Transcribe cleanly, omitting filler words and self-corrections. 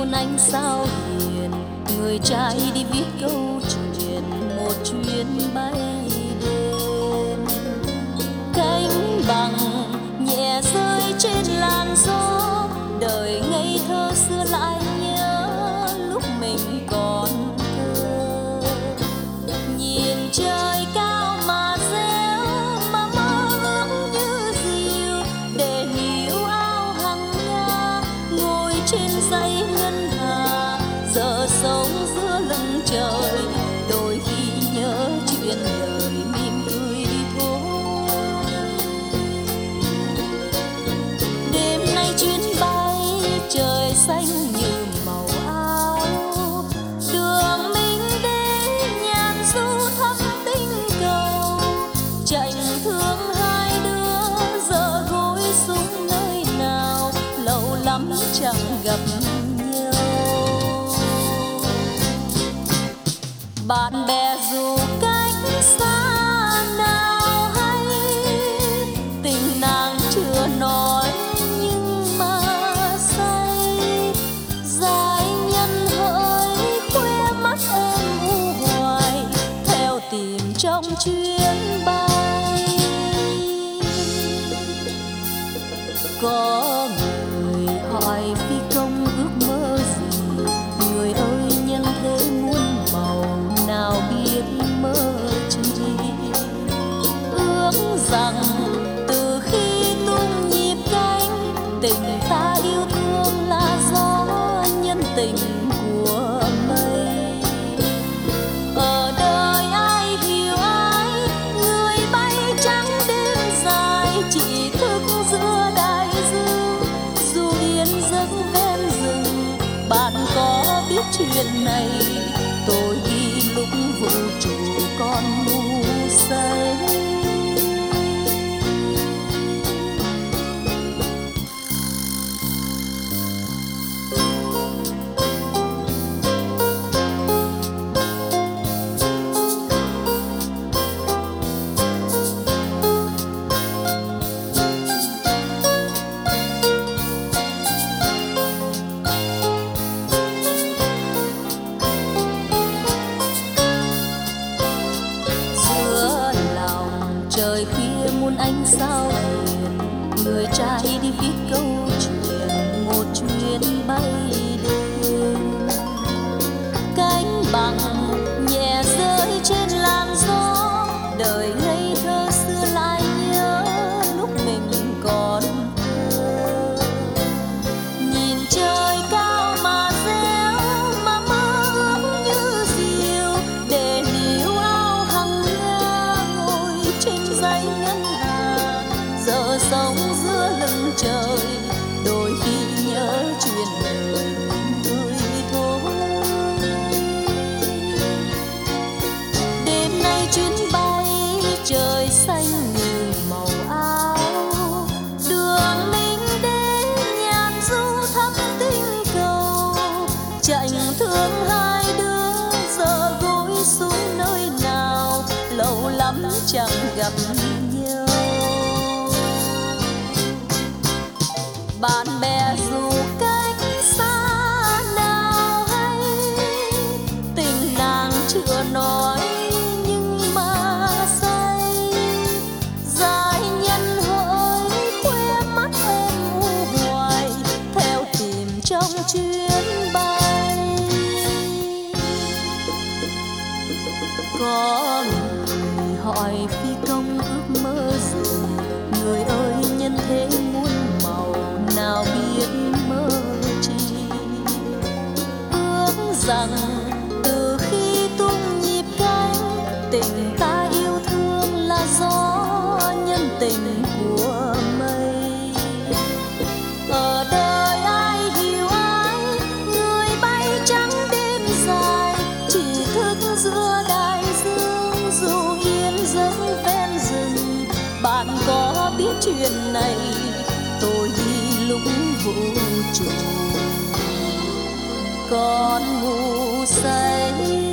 muôn ánh sao hiền, người trai đi viết câu chuyện một chuyến bay đêm. Cánh bằng nhẹ rơi trên làn gió, đời ngây thơ xưa lại nhớ lúc mình còn thơ. Nhìn trời cao mà réo, mà mơ ước như diều, để níu áo hằng nga ngồi trên dãy ngân hà. Giờ sống giữa lưng trời, đôi khi nhớ chuyện đời mỉm cười đi thôi. Đêm nay chuyến bay trời xanh như màu áo, đường mình đến nhàn du thăm tinh cầu. Chạnh thương hai đứa giờ gối xuống nơi nào, lâu lắm chẳng gặp nhau. Bạn bè dù cách xa nào hay, tình nàng chưa nói nhưng mà say. Giai nhân hỡi khoe mắt em u hoài, theo tìm trong chuyến bay. Có người hỏi phi công ước mơ gì, người ơi nhân thế muôn màu nào biết mơ chi. Ước rằng từ khi tung nhịp cánh, tình ta yêu thương là gió nhân tình của mây. Ở đời ai hiểu ai, người bay trắng đêm dài, chỉ thức giữa đại dương dù yên giấc ven rừng. Bạn có biết chuyện này, tôi đi lúc vũ trụ còn ngu say. Trời khuya muôn ánh sao hiền, người trai đi viết câu chuyện một chuyến bay đêm. Cánh bằng nhẹ rơi trên làn gió, đời ngây thơ xưa lại nhớ lúc mình còn thơ. Nhìn trời cao mà réo, mà mơ ước như diều, để níu áo hằng nga ngồi trên dãy ngân hà. Giờ sống giữa lưng trời, đôi khi nhớ chuyện đời mình vui thôi. Đêm nay chuyến bay trời xanh như màu áo, đường mình đến nhàn du thăm tinh cầu. Chạnh thương hai đứa giờ gối xuống nơi nào, lâu lắm chẳng gặp nhau. Bạn bè dù cách xa nào hay, tình nàng chưa nói nhưng mà say. Giai nhân hỡi khoe mắt em u hoài, theo tìm trong chuyến bay. Có người hỏi phi công ước mơ gì, người ơi nhân thế muôn màu nào biết mơ chi. Ước rằng từ khi tung nhịp cánh, tình ta yêu thương là gió nhân tình của mây. Ở đời ai hiểu ai, người bay trắng đêm dài, chỉ thức giữa đại dương dù yên giấc ven rừng. Bạn có biết chuyện này, tôi đi lúc vũ trụ còn ngu say.